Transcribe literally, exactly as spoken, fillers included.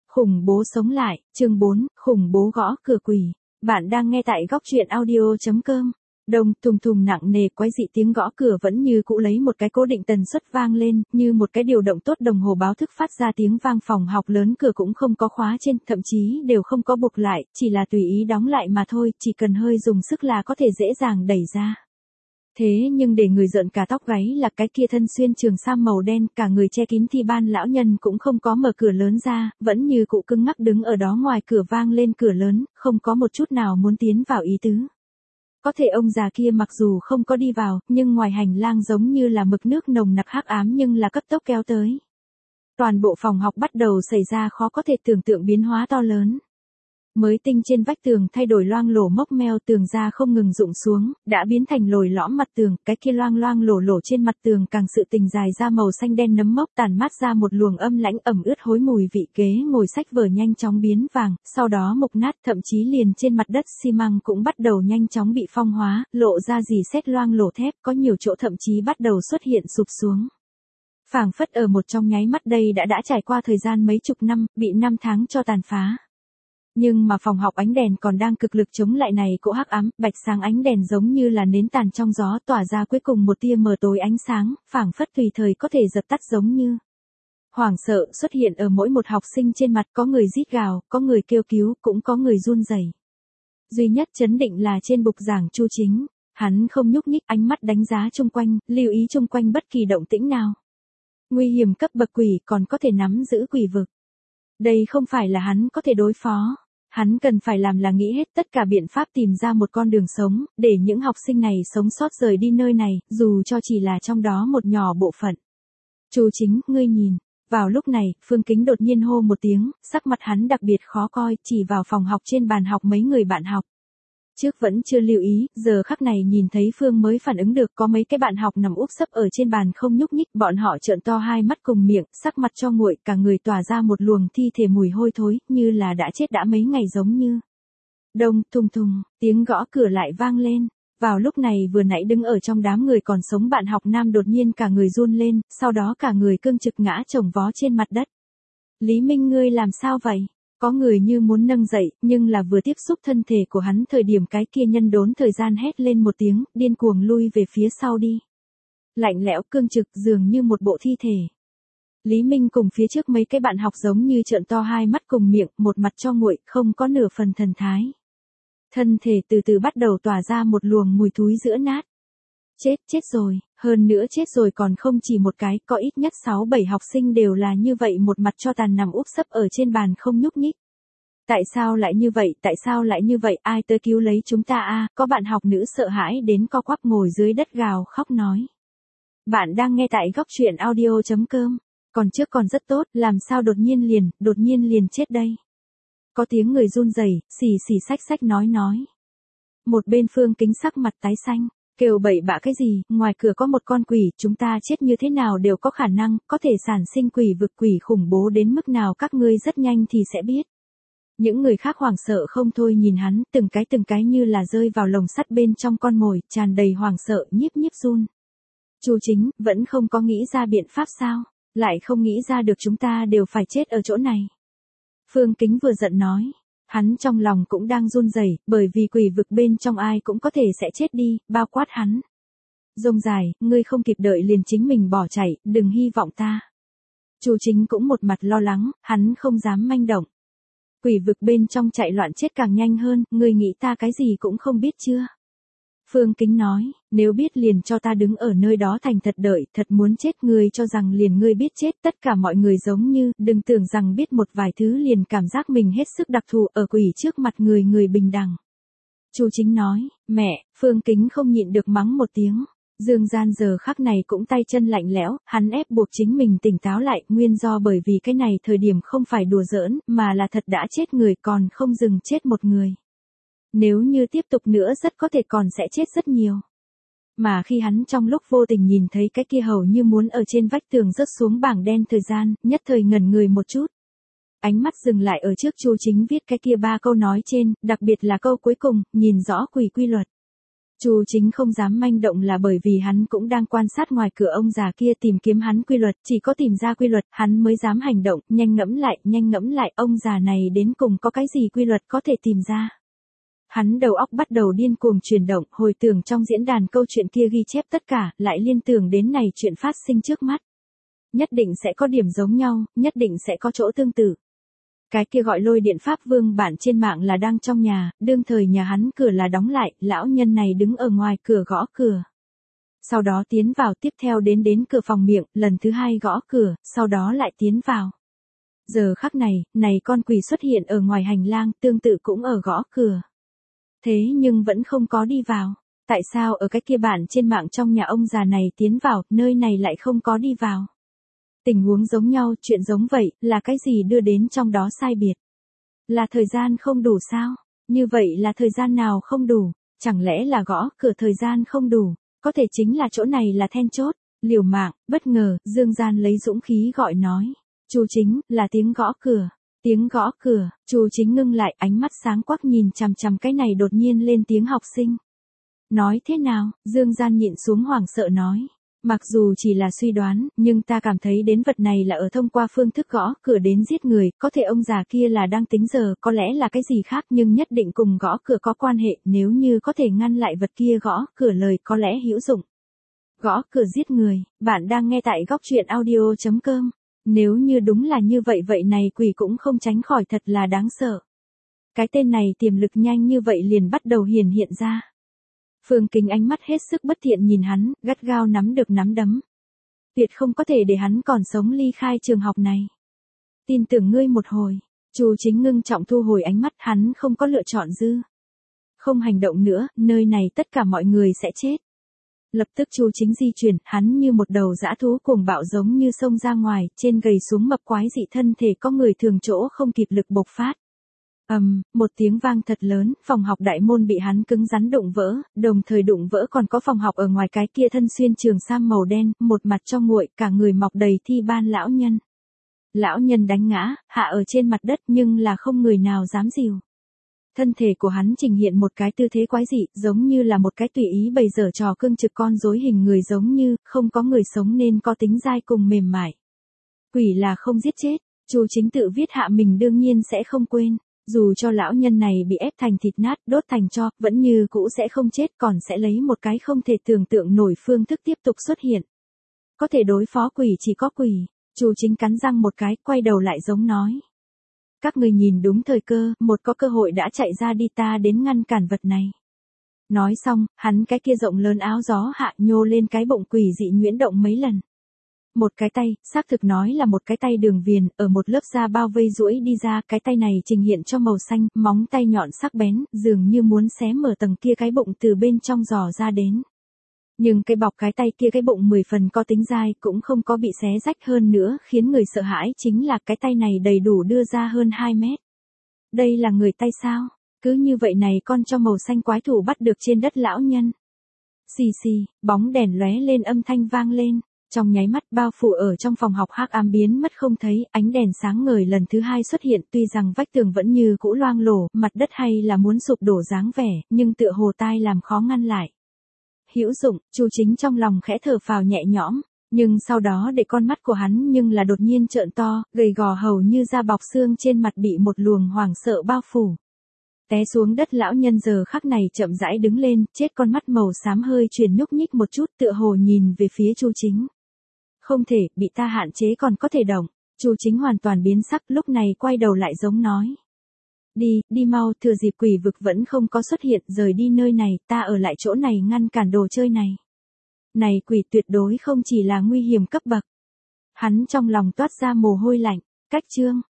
Khủng bố sống lại, chương bốn, khủng bố gõ cửa quỷ. Bạn đang nghe tại góc truyện audio chấm com. Đồng thùng thùng nặng nề quái dị tiếng gõ cửa vẫn như cũ lấy một cái cố định tần suất vang lên, như một cái điều động tốt đồng hồ báo thức phát ra tiếng vang. Phòng học lớn cửa cũng không có khóa trên, thậm chí đều không có buộc lại, chỉ là tùy ý đóng lại mà thôi, chỉ cần hơi dùng sức là có thể dễ dàng đẩy ra. Thế nhưng để người rợn cả tóc gáy là cái kia thân xuyên trường sam màu đen, cả người che kín thi ban lão nhân cũng không có mở cửa lớn ra, vẫn như cụ cứng ngắc đứng ở đó ngoài cửa vang lên cửa lớn, không có một chút nào muốn tiến vào ý tứ. Có thể ông già kia mặc dù không có đi vào, nhưng ngoài hành lang giống như là mực nước nồng nặc hắc ám nhưng là cấp tốc kéo tới. Toàn bộ phòng học bắt đầu xảy ra khó có thể tưởng tượng biến hóa to lớn. Mới tinh trên vách tường thay đổi loang lổ mốc meo, tường ra không ngừng rụng xuống, đã biến thành lồi lõm mặt tường, cái kia loang loang lổ lổ trên mặt tường càng sự tình dài ra màu xanh đen nấm mốc, tàn mát ra một luồng âm lãnh ẩm ướt hối mùi vị. Ghế ngồi sách vở nhanh chóng biến vàng, sau đó mục nát, thậm chí liền trên mặt đất xi măng cũng bắt đầu nhanh chóng bị phong hóa, lộ ra dì xét loang lổ thép, có nhiều chỗ thậm chí bắt đầu xuất hiện sụp xuống. Phảng phất ở một trong nháy mắt đây đã đã trải qua thời gian mấy chục năm, bị năm tháng cho tàn phá. Nhưng mà phòng học ánh đèn còn đang cực lực chống lại này cỗ hắc ám, bạch sáng ánh đèn giống như là nến tàn trong gió, tỏa ra cuối cùng một tia mờ tối ánh sáng, phảng phất tùy thời có thể dập tắt giống như. Hoảng sợ xuất hiện ở mỗi một học sinh trên mặt, có người rít gào, có người kêu cứu, cũng có người run rẩy. Duy nhất chấn định là trên bục giảng Chu Chính, hắn không nhúc nhích, ánh mắt đánh giá chung quanh, lưu ý chung quanh bất kỳ động tĩnh nào. Nguy hiểm cấp bậc quỷ còn có thể nắm giữ quỷ vực. Đây không phải là hắn có thể đối phó. Hắn cần phải làm là nghĩ hết tất cả biện pháp tìm ra một con đường sống, để những học sinh này sống sót rời đi nơi này, dù cho chỉ là trong đó một nhỏ bộ phận. Chu Chính, ngươi nhìn. Vào lúc này, Phương Kính đột nhiên hô một tiếng, sắc mặt hắn đặc biệt khó coi, chỉ vào phòng học trên bàn học mấy người bạn học. Trước vẫn chưa lưu ý, giờ khắc này nhìn thấy Phương mới phản ứng được, có mấy cái bạn học nằm úp sấp ở trên bàn không nhúc nhích, bọn họ trợn to hai mắt cùng miệng, sắc mặt cho nguội, cả người tỏa ra một luồng thi thể mùi hôi thối, như là đã chết đã mấy ngày giống như. Đông, thùng thùng, tiếng gõ cửa lại vang lên. Vào lúc này vừa nãy đứng ở trong đám người còn sống bạn học nam đột nhiên cả người run lên, sau đó cả người cương trực ngã chồng vó trên mặt đất. Lý Minh, ngươi làm sao vậy? Có người như muốn nâng dậy, nhưng là vừa tiếp xúc thân thể của hắn thời điểm cái kia nhân đốn thời gian hét lên một tiếng, điên cuồng lui về phía sau đi. Lạnh lẽo cương trực dường như một bộ thi thể. Lý Minh cùng phía trước mấy cái bạn học giống như trợn to hai mắt cùng miệng, một mặt cho nguội, không có nửa phần thần thái. Thân thể từ từ bắt đầu tỏa ra một luồng mùi thúi giữa nát. Chết, chết rồi, hơn nữa chết rồi còn không chỉ một cái, có ít nhất sáu bảy học sinh đều là như vậy, một mặt cho tàn nằm úp sấp ở trên bàn không nhúc nhích. Tại sao lại như vậy, tại sao lại như vậy, ai tới cứu lấy chúng ta a? Có bạn học nữ sợ hãi đến co quắp ngồi dưới đất gào khóc nói. Bạn đang nghe tại góc truyện audio chấm com, còn trước còn rất tốt, làm sao đột nhiên liền, đột nhiên liền chết đây? Có tiếng người run rẩy, xì xì xách xách nói nói. Một bên Phương Kính sắc mặt tái xanh. Kêu bậy bạ cái gì, ngoài cửa có một con quỷ, chúng ta chết như thế nào đều có khả năng, có thể sản sinh quỷ vực, quỷ khủng bố đến mức nào các ngươi rất nhanh thì sẽ biết. Những người khác hoảng sợ không thôi nhìn hắn, từng cái từng cái như là rơi vào lồng sắt bên trong con mồi, tràn đầy hoảng sợ, nhíp nhíp run. Chu Chính, vẫn không có nghĩ ra biện pháp sao, lại không nghĩ ra được, chúng ta đều phải chết ở chỗ này. Phương Kính vừa giận nói. Hắn trong lòng cũng đang run rẩy, bởi vì quỷ vực bên trong ai cũng có thể sẽ chết đi, bao quát hắn. Rông dài, ngươi không kịp đợi liền chính mình bỏ chạy, đừng hy vọng ta. Chu Chính cũng một mặt lo lắng, hắn không dám manh động. Quỷ vực bên trong chạy loạn chết càng nhanh hơn, ngươi nghĩ ta cái gì cũng không biết chưa? Phương Kính nói, nếu biết liền cho ta đứng ở nơi đó thành thật đợi, thật muốn chết, ngươi cho rằng liền ngươi biết chết, tất cả mọi người giống như, đừng tưởng rằng biết một vài thứ liền cảm giác mình hết sức đặc thù, ở quỷ trước mặt người người bình đẳng. Chu Chính nói, mẹ, Phương Kính không nhịn được mắng một tiếng. Dương Gian giờ khắc này cũng tay chân lạnh lẽo, hắn ép buộc chính mình tỉnh táo lại, nguyên do bởi vì cái này thời điểm không phải đùa giỡn, mà là thật đã chết người, còn không dừng chết một người. Nếu như tiếp tục nữa rất có thể còn sẽ chết rất nhiều. Mà khi hắn trong lúc vô tình nhìn thấy cái kia hầu như muốn ở trên vách tường rớt xuống bảng đen thời gian, nhất thời ngẩn người một chút. Ánh mắt dừng lại ở trước Chu Chính viết cái kia ba câu nói trên, đặc biệt là câu cuối cùng, nhìn rõ quỷ quy luật. Chu Chính không dám manh động là bởi vì hắn cũng đang quan sát ngoài cửa ông già kia tìm kiếm hắn quy luật, chỉ có tìm ra quy luật, hắn mới dám hành động, nhanh ngẫm lại, nhanh ngẫm lại, ông già này đến cùng có cái gì quy luật có thể tìm ra. Hắn đầu óc bắt đầu điên cuồng chuyển động, hồi tưởng trong diễn đàn câu chuyện kia ghi chép tất cả, lại liên tưởng đến này chuyện phát sinh trước mắt. Nhất định sẽ có điểm giống nhau, nhất định sẽ có chỗ tương tự. Cái kia gọi lôi điện pháp vương bản trên mạng là đang trong nhà, đương thời nhà hắn cửa là đóng lại, lão nhân này đứng ở ngoài cửa gõ cửa. Sau đó tiến vào, tiếp theo đến đến cửa phòng miệng, lần thứ hai gõ cửa, sau đó lại tiến vào. Giờ khắc này, này con quỷ xuất hiện ở ngoài hành lang, tương tự cũng ở gõ cửa. Thế nhưng vẫn không có đi vào. Tại sao ở cái kia bản trên mạng trong nhà ông già này tiến vào, nơi này lại không có đi vào? Tình huống giống nhau, chuyện giống vậy, là cái gì đưa đến trong đó sai biệt? Là thời gian không đủ sao? Như vậy là thời gian nào không đủ? Chẳng lẽ là gõ cửa thời gian không đủ? Có thể chính là chỗ này là then chốt. Liều mạng, bất ngờ, Dương Gian lấy dũng khí gọi nói. Chu Chính, là tiếng gõ cửa. Tiếng gõ cửa, Chu Chính ngưng lại, ánh mắt sáng quắc nhìn chằm chằm cái này đột nhiên lên tiếng học sinh. Nói thế nào? Dương Gian nhịn xuống hoảng sợ nói. Mặc dù chỉ là suy đoán, nhưng ta cảm thấy đến vật này là ở thông qua phương thức gõ cửa đến giết người, có thể ông già kia là đang tính giờ, có lẽ là cái gì khác nhưng nhất định cùng gõ cửa có quan hệ, nếu như có thể ngăn lại vật kia gõ cửa lời có lẽ hữu dụng. Gõ cửa giết người, bạn đang nghe tại góc truyện audio chấm com. Nếu như đúng là như vậy vậy này quỷ cũng không tránh khỏi thật là đáng sợ. Cái tên này tiềm lực nhanh như vậy liền bắt đầu hiển hiện ra. Phương Kính ánh mắt hết sức bất thiện nhìn hắn, gắt gao nắm được nắm đấm. Tuyệt không có thể để hắn còn sống ly khai trường học này. Tin tưởng ngươi một hồi. Chu Chính ngưng trọng thu hồi ánh mắt, hắn không có lựa chọn dư. Không hành động nữa, nơi này tất cả mọi người sẽ chết. Lập tức Chu Chính di chuyển, hắn như một đầu dã thú cuồng bạo giống như xông ra ngoài, trên gầy xuống mập quái dị thân thể có người thường chỗ không kịp lực bộc phát. Ầm, um, một tiếng vang thật lớn, phòng học đại môn bị hắn cứng rắn đụng vỡ, đồng thời đụng vỡ còn có phòng học ở ngoài cái kia thân xuyên trường sam màu đen, một mặt cho nguội, cả người mọc đầy thi ban lão nhân. Lão nhân đánh ngã, hạ ở trên mặt đất nhưng là không người nào dám dìu. Thân thể của hắn trình hiện một cái tư thế quái dị, giống như là một cái tùy ý bày dở trò cương trực con rối hình người giống như, không có người sống nên có tính dai cùng mềm mại. Quỷ là không giết chết, Chu Chính tự viết hạ mình đương nhiên sẽ không quên. Dù cho lão nhân này bị ép thành thịt nát, đốt thành tro, vẫn như cũ sẽ không chết còn sẽ lấy một cái không thể tưởng tượng nổi phương thức tiếp tục xuất hiện. Có thể đối phó quỷ chỉ có quỷ. Chu Chính cắn răng một cái, quay đầu lại giống nói. Các người nhìn đúng thời cơ, một có cơ hội đã chạy ra đi ta đến ngăn cản vật này. Nói xong, hắn cái kia rộng lớn áo gió hạ nhô lên cái bụng quỷ dị nhuyễn động mấy lần. Một cái tay, xác thực nói là một cái tay đường viền, ở một lớp da bao vây duỗi đi ra, cái tay này trình hiện cho màu xanh, móng tay nhọn sắc bén, dường như muốn xé mở tầng kia cái bụng từ bên trong giò ra đến. Nhưng cái bọc cái tay kia cái bụng mười phần có tính dai cũng không có bị xé rách hơn nữa, khiến người sợ hãi chính là cái tay này đầy đủ đưa ra hơn hai mét. Đây là người tay sao? Cứ như vậy này con cho màu xanh quái thủ bắt được trên đất lão nhân. Xì xì, bóng đèn lóe lên âm thanh vang lên. Trong nháy mắt bao phủ ở trong phòng học hắc ám biến mất không thấy, ánh đèn sáng ngời lần thứ hai xuất hiện tuy rằng vách tường vẫn như cũ loang lổ, mặt đất hay là muốn sụp đổ dáng vẻ, nhưng tựa hồ tai làm khó ngăn lại. Hữu dụng, Chu Chính trong lòng khẽ thở phào nhẹ nhõm, nhưng sau đó để con mắt của hắn nhưng là đột nhiên trợn to, gầy gò hầu như da bọc xương trên mặt bị một luồng hoảng sợ bao phủ. Té xuống đất lão nhân giờ khắc này chậm rãi đứng lên, chết con mắt màu xám hơi chuyển nhúc nhích một chút tựa hồ nhìn về phía Chu Chính. Không thể, bị ta hạn chế còn có thể động. Chu Chính hoàn toàn biến sắc, lúc này quay đầu lại giống nói. Đi, đi mau, thừa dịp quỷ vực vẫn không có xuất hiện, rời đi nơi này, ta ở lại chỗ này ngăn cản đồ chơi này. Này quỷ tuyệt đối không chỉ là nguy hiểm cấp bậc. Hắn trong lòng toát ra mồ hôi lạnh, cách chương.